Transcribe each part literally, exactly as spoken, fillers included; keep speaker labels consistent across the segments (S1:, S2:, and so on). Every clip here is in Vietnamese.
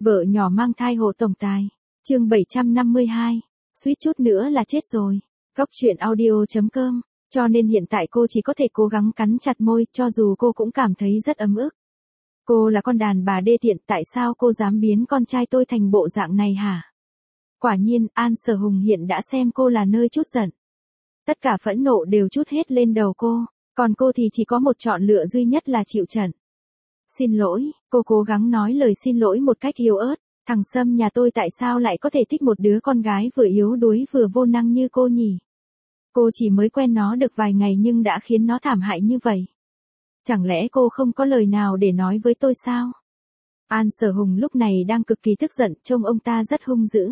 S1: Vợ nhỏ mang thai hộ tổng tài. Chương bảy trăm năm mươi hai. Suýt chút nữa là chết rồi. Góc truyện audio chấm com. Cho nên hiện tại cô chỉ có thể cố gắng cắn chặt môi, cho dù cô cũng cảm thấy rất ấm ức. Cô là con đàn bà đê tiện, tại sao cô dám biến con trai tôi thành bộ dạng này hả? Quả nhiên, An Sở Hùng hiện đã xem cô là nơi trút giận. Tất cả phẫn nộ đều trút hết lên đầu cô, còn cô thì chỉ có một chọn lựa duy nhất là chịu trận. Xin lỗi, cô cố gắng nói lời xin lỗi một cách yếu ớt. Thằng Sâm nhà tôi tại sao lại có thể thích một đứa con gái vừa yếu đuối vừa vô năng như cô nhỉ? Cô chỉ mới quen nó được vài ngày nhưng đã khiến nó thảm hại như vậy. Chẳng lẽ cô không có lời nào để nói với tôi sao? An Sở Hùng lúc này đang cực kỳ tức giận, trông ông ta rất hung dữ.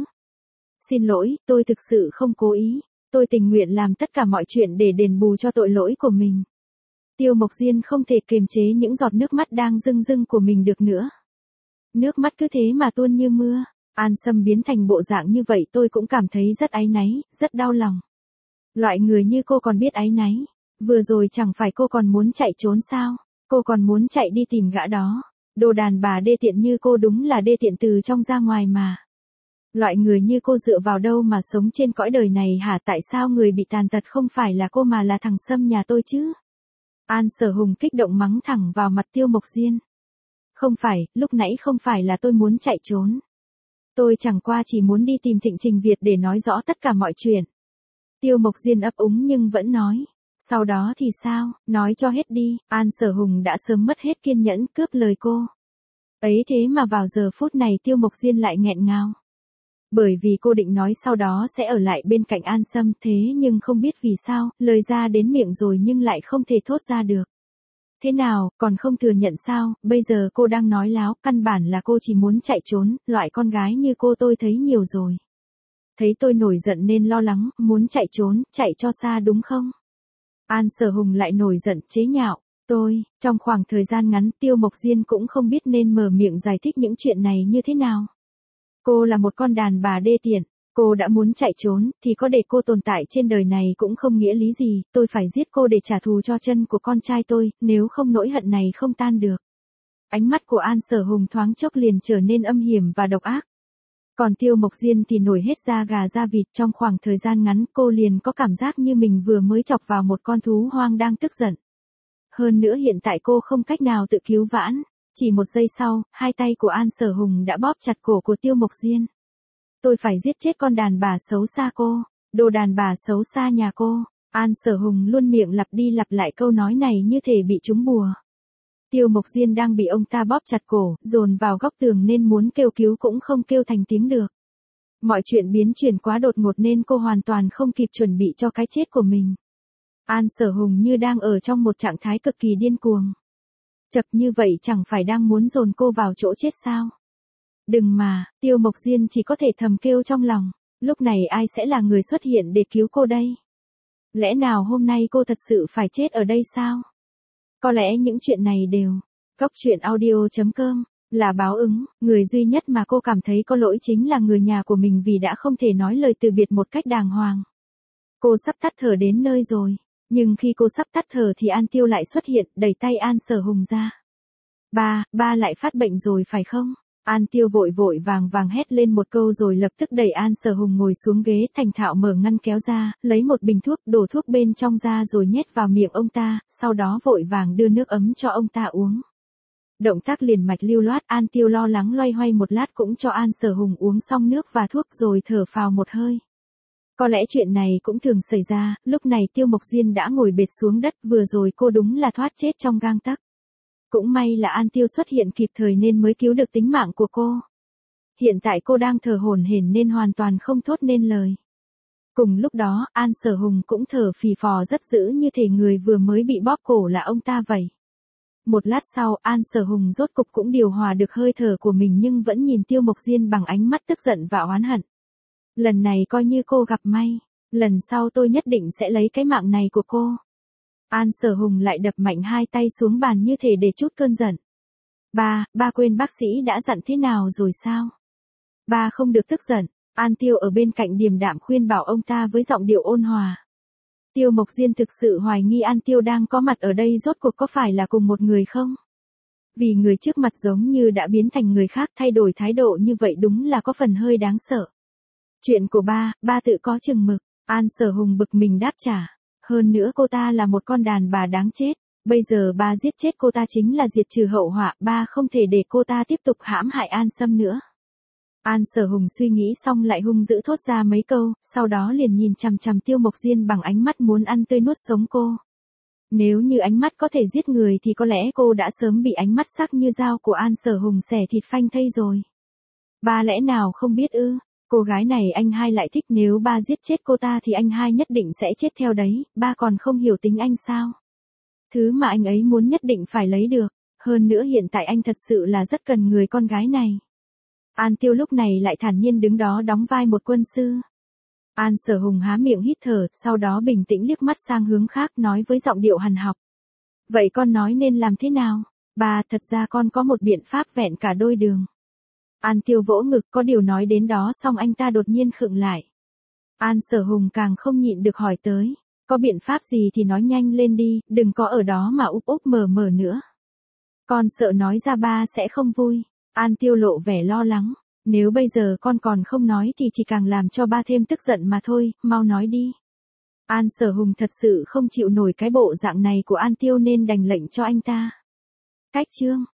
S1: Xin lỗi, tôi thực sự không cố ý. Tôi tình nguyện làm tất cả mọi chuyện để đền bù cho tội lỗi của mình. Tiêu Mộc Diên không thể kiềm chế những giọt nước mắt đang rưng rưng của mình được nữa. Nước mắt cứ thế mà tuôn như mưa. An Sâm biến thành bộ dạng như vậy tôi cũng cảm thấy rất áy náy, rất đau lòng. Loại người như cô còn biết áy náy. Vừa rồi chẳng phải cô còn muốn chạy trốn sao? Cô còn muốn chạy đi tìm gã đó. Đồ đàn bà đê tiện như cô đúng là đê tiện từ trong ra ngoài mà. Loại người như cô dựa vào đâu mà sống trên cõi đời này hả? Tại sao người bị tàn tật không phải là cô mà là thằng Sâm nhà tôi chứ? An Sở Hùng kích động mắng thẳng vào mặt Tiêu Mộc Diên. Không phải, lúc nãy không phải là tôi muốn chạy trốn. Tôi chẳng qua chỉ muốn đi tìm Thịnh Trình Việt để nói rõ tất cả mọi chuyện. Tiêu Mộc Diên ấp úng nhưng vẫn nói. Sau đó thì sao, nói cho hết đi. An Sở Hùng đã sớm mất hết kiên nhẫn cướp lời cô. Ấy thế mà vào giờ phút này Tiêu Mộc Diên lại nghẹn ngào. Bởi vì cô định nói sau đó sẽ ở lại bên cạnh An Sâm, thế nhưng không biết vì sao, lời ra đến miệng rồi nhưng lại không thể thốt ra được. Thế nào, còn không thừa nhận sao? Bây giờ cô đang nói láo, căn bản là cô chỉ muốn chạy trốn, loại con gái như cô tôi thấy nhiều rồi. Thấy tôi nổi giận nên lo lắng, muốn chạy trốn, chạy cho xa đúng không? An Sở Hùng lại nổi giận, chế nhạo. Tôi, trong khoảng thời gian ngắn Tiêu Mộc Diên cũng không biết nên mở miệng giải thích những chuyện này như thế nào. Cô là một con đàn bà đê tiện, cô đã muốn chạy trốn, thì có để cô tồn tại trên đời này cũng không nghĩa lý gì, tôi phải giết cô để trả thù cho chân của con trai tôi, nếu không nỗi hận này không tan được. Ánh mắt của An Sở Hùng thoáng chốc liền trở nên âm hiểm và độc ác. Còn Tiêu Mộc Diên thì nổi hết da gà da vịt, trong khoảng thời gian ngắn cô liền có cảm giác như mình vừa mới chọc vào một con thú hoang đang tức giận. Hơn nữa hiện tại cô không cách nào tự cứu vãn. Chỉ một giây sau, hai tay của An Sở Hùng đã bóp chặt cổ của Tiêu Mộc Diên. Tôi phải giết chết con đàn bà xấu xa cô, đồ đàn bà xấu xa nhà cô. An Sở Hùng luôn miệng lặp đi lặp lại câu nói này như thể bị trúng bùa. Tiêu Mộc Diên đang bị ông ta bóp chặt cổ, dồn vào góc tường nên muốn kêu cứu cũng không kêu thành tiếng được. Mọi chuyện biến chuyển quá đột ngột nên cô hoàn toàn không kịp chuẩn bị cho cái chết của mình. An Sở Hùng như đang ở trong một trạng thái cực kỳ điên cuồng. Chật như vậy chẳng phải đang muốn dồn cô vào chỗ chết sao? Đừng mà, Tiêu Mộc Diên chỉ có thể thầm kêu trong lòng, lúc này ai sẽ là người xuất hiện để cứu cô đây? Lẽ nào hôm nay cô thật sự phải chết ở đây sao? Có lẽ những chuyện này đều, góc truyện audio chấm com, là báo ứng, người duy nhất mà cô cảm thấy có lỗi chính là người nhà của mình vì đã không thể nói lời từ biệt một cách đàng hoàng. Cô sắp tắt thở đến nơi rồi. Nhưng khi cô sắp tắt thở thì An Tiêu lại xuất hiện, đẩy tay An Sở Hùng ra. Ba, ba lại phát bệnh rồi phải không? An Tiêu vội vội vàng vàng hét lên một câu rồi lập tức đẩy An Sở Hùng ngồi xuống ghế, thành thạo mở ngăn kéo ra, lấy một bình thuốc, đổ thuốc bên trong ra rồi nhét vào miệng ông ta, sau đó vội vàng đưa nước ấm cho ông ta uống. Động tác liền mạch lưu loát, An Tiêu lo lắng loay hoay một lát cũng cho An Sở Hùng uống xong nước và thuốc rồi thở phào một hơi. Có lẽ chuyện này cũng thường xảy ra, lúc này Tiêu Mộc Diên đã ngồi bệt xuống đất, vừa rồi cô đúng là thoát chết trong gang tấc. Cũng may là An Tiêu xuất hiện kịp thời nên mới cứu được tính mạng của cô. Hiện tại cô đang thở hổn hển nên hoàn toàn không thốt nên lời. Cùng lúc đó, An Sở Hùng cũng thở phì phò rất dữ như thể người vừa mới bị bóp cổ là ông ta vậy. Một lát sau, An Sở Hùng rốt cục cũng điều hòa được hơi thở của mình nhưng vẫn nhìn Tiêu Mộc Diên bằng ánh mắt tức giận và oán hận. Lần này coi như cô gặp may, lần sau tôi nhất định sẽ lấy cái mạng này của cô. An Sở Hùng lại đập mạnh hai tay xuống bàn như thể để trút cơn giận. Ba, ba quên bác sĩ đã dặn thế nào rồi sao? Ba không được tức giận, An Tiêu ở bên cạnh điềm đạm khuyên bảo ông ta với giọng điệu ôn hòa. Tiêu Mộc Diên thực sự hoài nghi An Tiêu đang có mặt ở đây rốt cuộc có phải là cùng một người không? Vì người trước mặt giống như đã biến thành người khác, thay đổi thái độ như vậy đúng là có phần hơi đáng sợ. Chuyện của ba, ba tự có chừng mực, An Sở Hùng bực mình đáp trả. Hơn nữa cô ta là một con đàn bà đáng chết, bây giờ ba giết chết cô ta chính là diệt trừ hậu họa, ba không thể để cô ta tiếp tục hãm hại An Sâm nữa. An Sở Hùng suy nghĩ xong lại hung dữ thốt ra mấy câu, sau đó liền nhìn chằm chằm Tiêu Mộc Diên bằng ánh mắt muốn ăn tươi nuốt sống cô. Nếu như ánh mắt có thể giết người thì có lẽ cô đã sớm bị ánh mắt sắc như dao của An Sở Hùng xẻ thịt phanh thây rồi. Ba lẽ nào không biết ư, cô gái này anh hai lại thích, nếu ba giết chết cô ta thì anh hai nhất định sẽ chết theo đấy, ba còn không hiểu tính anh sao. Thứ mà anh ấy muốn nhất định phải lấy được, hơn nữa hiện tại anh thật sự là rất cần người con gái này. An Tiêu lúc này lại thản nhiên đứng đó đóng vai một quân sư. An Sở Hùng há miệng hít thở, sau đó bình tĩnh liếc mắt sang hướng khác nói với giọng điệu hằn học. Vậy con nói nên làm thế nào? Bà, thật ra con có một biện pháp vẹn cả đôi đường. An Tiêu vỗ ngực, có điều nói đến đó xong anh ta đột nhiên khựng lại. An Sở Hùng càng không nhịn được hỏi tới. Có biện pháp gì thì nói nhanh lên đi, đừng có ở đó mà úp úp mở mở nữa. Con sợ nói ra ba sẽ không vui. An Tiêu lộ vẻ lo lắng. Nếu bây giờ con còn không nói thì chỉ càng làm cho ba thêm tức giận mà thôi, mau nói đi. An Sở Hùng thật sự không chịu nổi cái bộ dạng này của An Tiêu nên đành lệnh cho anh ta. Cách chương.